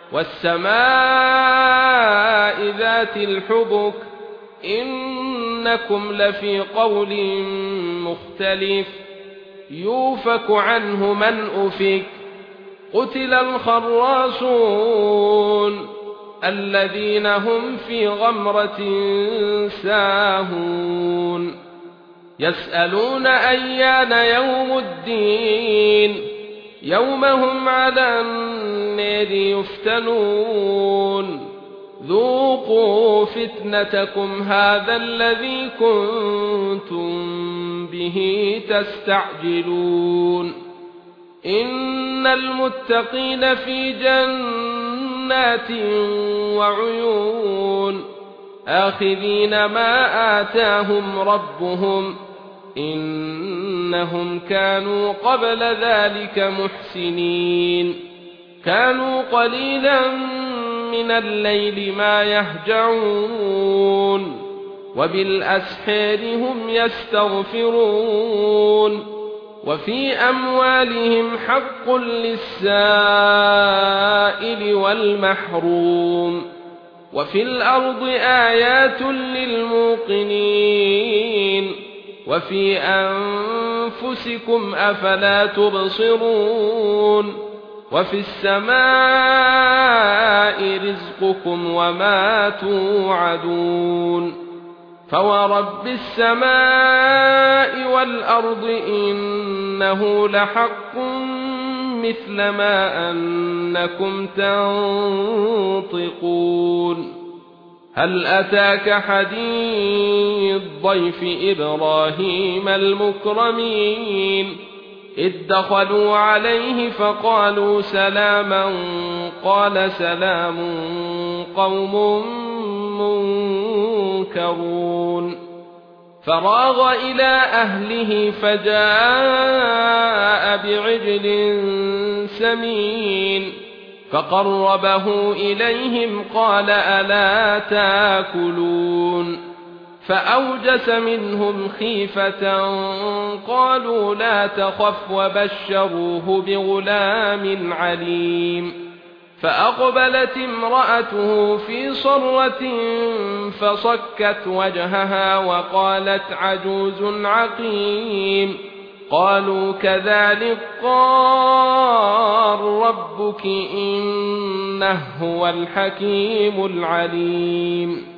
والسماء ذات الحبك إنكم لفي قول مختلف يؤفك عنه من أفك قتل الخراصون الذين هم في غمرة ساهون يسألون أيان يوم الدين يوم هم على النار يفتنون ذوقوا فتنتكم هذا الذي كنتم به تستعجلون إن المتقين في جنات وعيون آخذين ما آتاهم ربهم إنهم كانوا قبل ذلك محسنين كانوا قليلا من الليل ما يهجعون وبالأسحار هم يستغفرون وفي أموالهم حق للسائل والمحروم وفي الأرض آيات للموقنين وفي أنفسكم أفلا تبصرون وفي السماء رزقكم وما توعدون فورب السماء والأرض إنه لحق مثل ما أنكم تنطقون هل أتاك حديث ضيف إبراهيم المكرمين إذ دخلوا عليه فقالوا سلاما قال سلام قوم منكرون فراغ إلى أهله فجاء بعجل سمين فقربه إليهم قال ألا تاكلون فأوجس منهم خيفة قالوا لا تخف وبشروه بغلام عليم فأقبلت امرأته في صرة فصكت وجهها وقالت عجوز عقيم قالوا كذلك قال ربك إنه هو الحكيم العليم